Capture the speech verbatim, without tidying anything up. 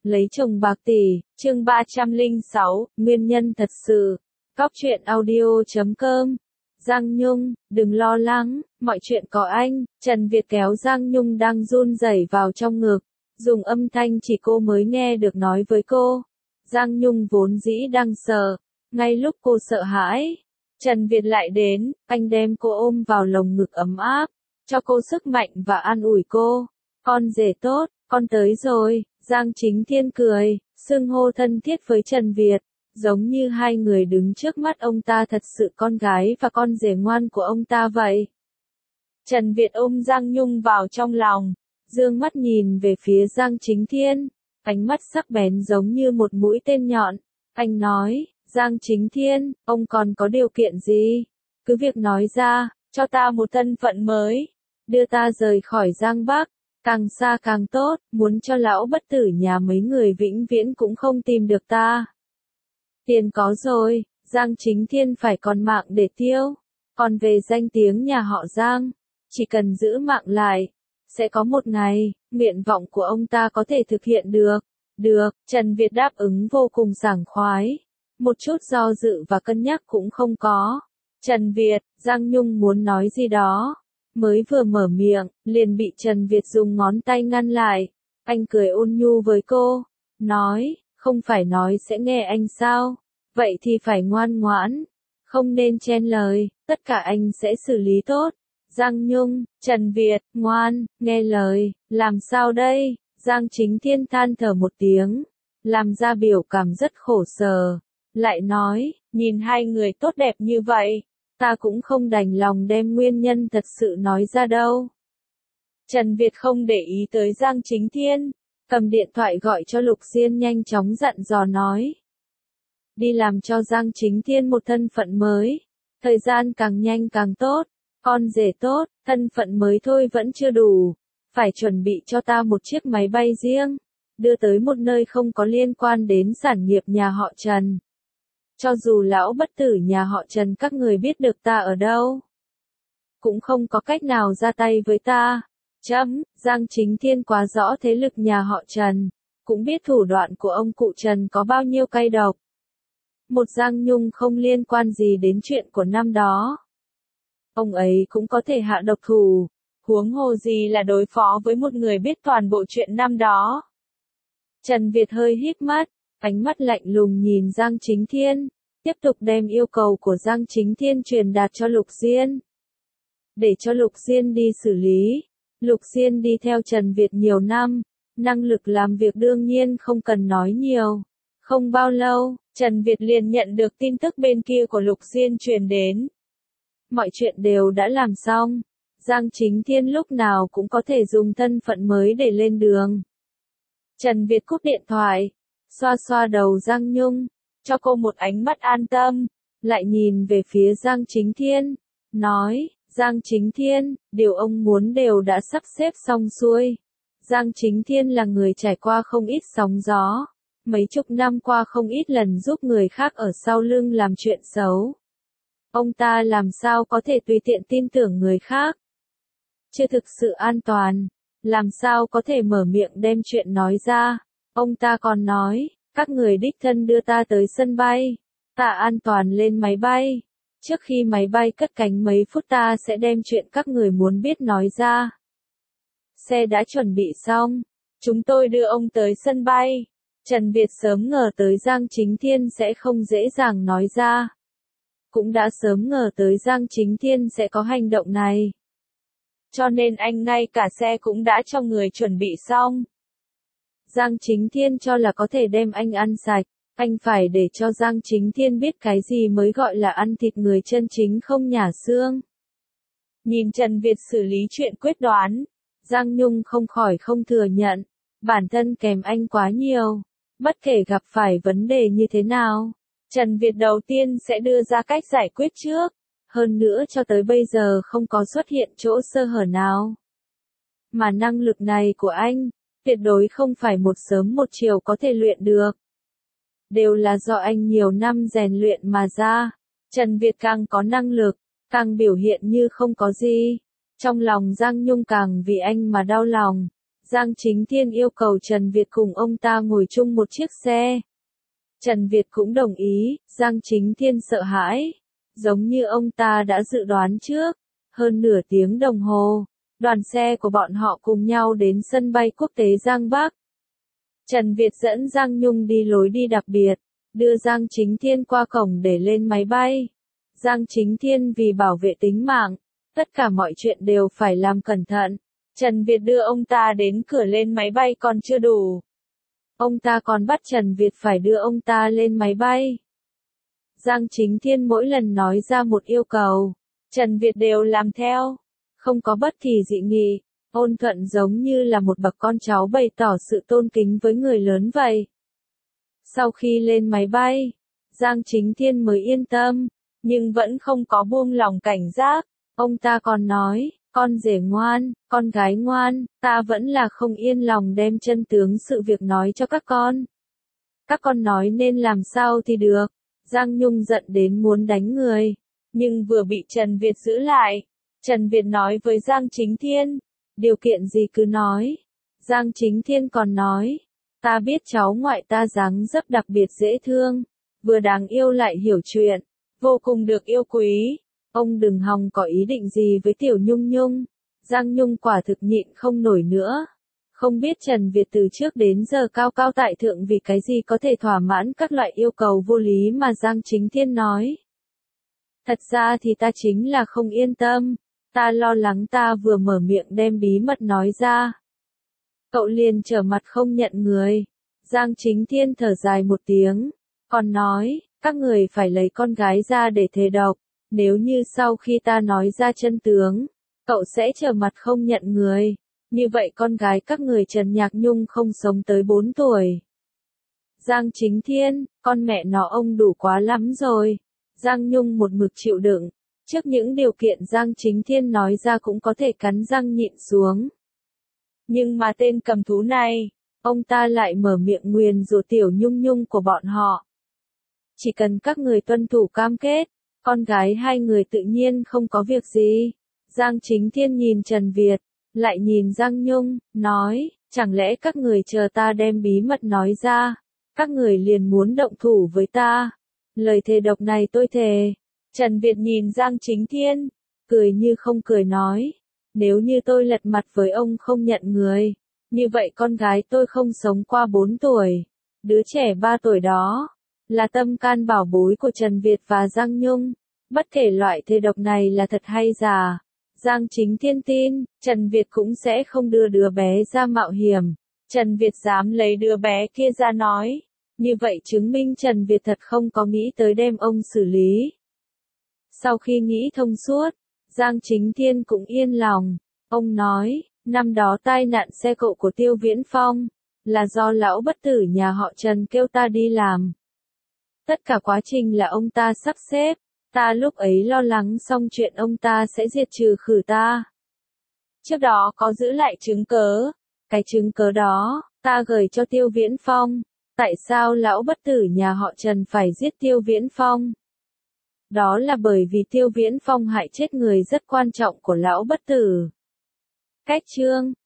Lấy chồng bạc tỷ, chương ba trăm lẻ sáu, nguyên nhân thật sự. Cóc truyện audio chấm com. Giang Nhung, đừng lo lắng, mọi chuyện có anh. Trần Việt kéo Giang Nhung đang run rẩy vào trong ngực, dùng âm thanh chỉ cô mới nghe được nói với cô. Giang Nhung vốn dĩ đang sợ, ngay lúc cô sợ hãi, Trần Việt lại đến, anh đem cô ôm vào lồng ngực ấm áp, cho cô sức mạnh và an ủi cô. Con rể tốt, con tới rồi. Giang Chính Thiên cười, xưng hô thân thiết với Trần Việt, giống như hai người đứng trước mắt ông ta thật sự con gái và con rể ngoan của ông ta vậy. Trần Việt ôm Giang Nhung vào trong lòng, dương mắt nhìn về phía Giang Chính Thiên, ánh mắt sắc bén giống như một mũi tên nhọn. Anh nói, Giang Chính Thiên, ông còn có điều kiện gì? Cứ việc nói ra, cho ta một thân phận mới, đưa ta rời khỏi Giang Bắc. Càng xa càng tốt, muốn cho lão bất tử nhà mấy người vĩnh viễn cũng không tìm được ta. Tiền có rồi, Giang Chính Thiên phải còn mạng để tiêu. Còn về danh tiếng nhà họ Giang, chỉ cần giữ mạng lại, sẽ có một ngày, nguyện vọng của ông ta có thể thực hiện được. Được, Trần Việt đáp ứng vô cùng sảng khoái. Một chút do dự và cân nhắc cũng không có. Trần Việt, Giang Nhung muốn nói gì đó. Mới vừa mở miệng, liền bị Trần Việt dùng ngón tay ngăn lại. Anh cười ôn nhu với cô, nói, không phải nói sẽ nghe anh sao? Vậy thì phải ngoan ngoãn, không nên chen lời, tất cả anh sẽ xử lý tốt. Giang Nhung, Trần Việt, ngoan, nghe lời, làm sao đây? Giang Chính Thiên than thở một tiếng, làm ra biểu cảm rất khổ sở, lại nói, nhìn hai người tốt đẹp như vậy. Ta cũng không đành lòng đem nguyên nhân thật sự nói ra đâu. Trần Việt không để ý tới Giang Chính Thiên, cầm điện thoại gọi cho Lục Diên nhanh chóng dặn dò nói. Đi làm cho Giang Chính Thiên một thân phận mới, thời gian càng nhanh càng tốt, con rể tốt, thân phận mới thôi vẫn chưa đủ, phải chuẩn bị cho ta một chiếc máy bay riêng, đưa tới một nơi không có liên quan đến sản nghiệp nhà họ Trần. Cho dù lão bất tử nhà họ Trần các người biết được ta ở đâu, cũng không có cách nào ra tay với ta. Chấm, Giang Chính Thiên quá rõ thế lực nhà họ Trần, cũng biết thủ đoạn của ông cụ Trần có bao nhiêu cay độc. Một Giang Nhung không liên quan gì đến chuyện của năm đó. Ông ấy cũng có thể hạ độc thủ, huống hồ gì là đối phó với một người biết toàn bộ chuyện năm đó. Trần Việt hơi híp mắt, ánh mắt lạnh lùng nhìn Giang Chính Thiên, tiếp tục đem yêu cầu của Giang Chính Thiên truyền đạt cho Lục Diên. Để cho Lục Diên đi xử lý. Lục Diên đi theo Trần Việt nhiều năm, năng lực làm việc đương nhiên không cần nói nhiều. Không bao lâu, Trần Việt liền nhận được tin tức bên kia của Lục Diên truyền đến. Mọi chuyện đều đã làm xong, Giang Chính Thiên lúc nào cũng có thể dùng thân phận mới để lên đường. Trần Việt cúp điện thoại, xoa xoa đầu Giang Nhung, cho cô một ánh mắt an tâm, lại nhìn về phía Giang Chính Thiên, nói, Giang Chính Thiên, điều ông muốn đều đã sắp xếp xong xuôi. Giang Chính Thiên là người trải qua không ít sóng gió, mấy chục năm qua không ít lần giúp người khác ở sau lưng làm chuyện xấu. Ông ta làm sao có thể tùy tiện tin tưởng người khác? Chưa thực sự an toàn, làm sao có thể mở miệng đem chuyện nói ra? Ông ta còn nói, các người đích thân đưa ta tới sân bay, ta an toàn lên máy bay. Trước khi máy bay cất cánh mấy phút ta sẽ đem chuyện các người muốn biết nói ra. Xe đã chuẩn bị xong, chúng tôi đưa ông tới sân bay. Trần Việt sớm ngờ tới Giang Chính Thiên sẽ không dễ dàng nói ra. Cũng đã sớm ngờ tới Giang Chính Thiên sẽ có hành động này. Cho nên anh ngay cả xe cũng đã cho người chuẩn bị xong. Giang Chính Thiên cho là có thể đem anh ăn sạch. Anh phải để cho Giang Chính Thiên biết cái gì mới gọi là ăn thịt người chân chính không nhả xương. Nhìn Trần Việt xử lý chuyện quyết đoán, Giang Nhung không khỏi không thừa nhận, bản thân kèm anh quá nhiều, bất kể gặp phải vấn đề như thế nào, Trần Việt đầu tiên sẽ đưa ra cách giải quyết trước, hơn nữa cho tới bây giờ không có xuất hiện chỗ sơ hở nào. Mà năng lực này của anh, tuyệt đối không phải một sớm một chiều có thể luyện được. Đều là do anh nhiều năm rèn luyện mà ra. Trần Việt càng có năng lực, càng biểu hiện như không có gì. Trong lòng Giang Nhung càng vì anh mà đau lòng. Giang Chính Thiên yêu cầu Trần Việt cùng ông ta ngồi chung một chiếc xe. Trần Việt cũng đồng ý, Giang Chính Thiên sợ hãi. Giống như ông ta đã dự đoán trước, hơn nửa tiếng đồng hồ, đoàn xe của bọn họ cùng nhau đến sân bay quốc tế Giang Bắc. Trần Việt dẫn Giang Nhung đi lối đi đặc biệt, đưa Giang Chính Thiên qua cổng để lên máy bay. Giang Chính Thiên vì bảo vệ tính mạng, tất cả mọi chuyện đều phải làm cẩn thận. Trần Việt đưa ông ta đến cửa lên máy bay còn chưa đủ. Ông ta còn bắt Trần Việt phải đưa ông ta lên máy bay. Giang Chính Thiên mỗi lần nói ra một yêu cầu, Trần Việt đều làm theo, không có bất kỳ dị nghị, ôn thuận giống như là một bậc con cháu bày tỏ sự tôn kính với người lớn vậy. Sau khi lên máy bay, Giang Chính Thiên mới yên tâm, nhưng vẫn không có buông lòng cảnh giác. Ông ta còn nói, con rể ngoan, con gái ngoan, ta vẫn là không yên lòng đem chân tướng sự việc nói cho các con. Các con nói nên làm sao thì được. Giang Nhung giận đến muốn đánh người, nhưng vừa bị Trần Việt giữ lại. Trần Việt nói với Giang Chính Thiên, điều kiện gì cứ nói. Giang Chính Thiên còn nói, ta biết cháu ngoại ta dáng dấp đặc biệt dễ thương, vừa đáng yêu lại hiểu chuyện, vô cùng được yêu quý. Ông đừng hòng có ý định gì với Tiểu Nhung Nhung. Giang Nhung quả thực nhịn không nổi nữa. Không biết Trần Việt từ trước đến giờ cao cao tại thượng vì cái gì có thể thỏa mãn các loại yêu cầu vô lý mà Giang Chính Thiên nói. Thật ra thì ta chính là không yên tâm, ta lo lắng ta vừa mở miệng đem bí mật nói ra. Cậu liền trở mặt không nhận người. Giang Chính Thiên thở dài một tiếng, còn nói, các người phải lấy con gái ra để thề độc, nếu như sau khi ta nói ra chân tướng, cậu sẽ trở mặt không nhận người. Như vậy con gái các người Trần Nhạc Nhung không sống tới bốn tuổi. Giang Chính Thiên, con mẹ nó ông đủ quá lắm rồi. Giang Nhung một mực chịu đựng. Trước những điều kiện Giang Chính Thiên nói ra cũng có thể cắn răng nhịn xuống. Nhưng mà tên cầm thú này, ông ta lại mở miệng nguyền rủa Tiểu Nhung Nhung của bọn họ. Chỉ cần các người tuân thủ cam kết, con gái hai người tự nhiên không có việc gì. Giang Chính Thiên nhìn Trần Việt, lại nhìn Giang Nhung, nói, chẳng lẽ các người chờ ta đem bí mật nói ra, các người liền muốn động thủ với ta. Lời thề độc này tôi thề. Trần Việt nhìn Giang Chính Thiên, cười như không cười nói, nếu như tôi lật mặt với ông không nhận người, như vậy con gái tôi không sống qua bốn tuổi, đứa trẻ ba tuổi đó, là tâm can bảo bối của Trần Việt và Giang Nhung. Bất kể loại thề độc này là thật hay giả, Giang Chính Thiên tin, Trần Việt cũng sẽ không đưa đứa bé ra mạo hiểm. Trần Việt dám lấy đứa bé kia ra nói, như vậy chứng minh Trần Việt thật không có nghĩ tới đem ông xử lý. Sau khi nghĩ thông suốt, Giang Chính Thiên cũng yên lòng. Ông nói, năm đó tai nạn xe cộ của Tiêu Viễn Phong, là do lão bất tử nhà họ Trần kêu ta đi làm. Tất cả quá trình là ông ta sắp xếp, ta lúc ấy lo lắng xong chuyện ông ta sẽ diệt trừ khử ta. Trước đó có giữ lại chứng cớ, cái chứng cớ đó, ta gửi cho Tiêu Viễn Phong. Tại sao lão bất tử nhà họ Trần phải giết Tiêu Viễn Phong? Đó là bởi vì Tiêu Viễn Phong hại chết người rất quan trọng của lão bất tử. Cách chương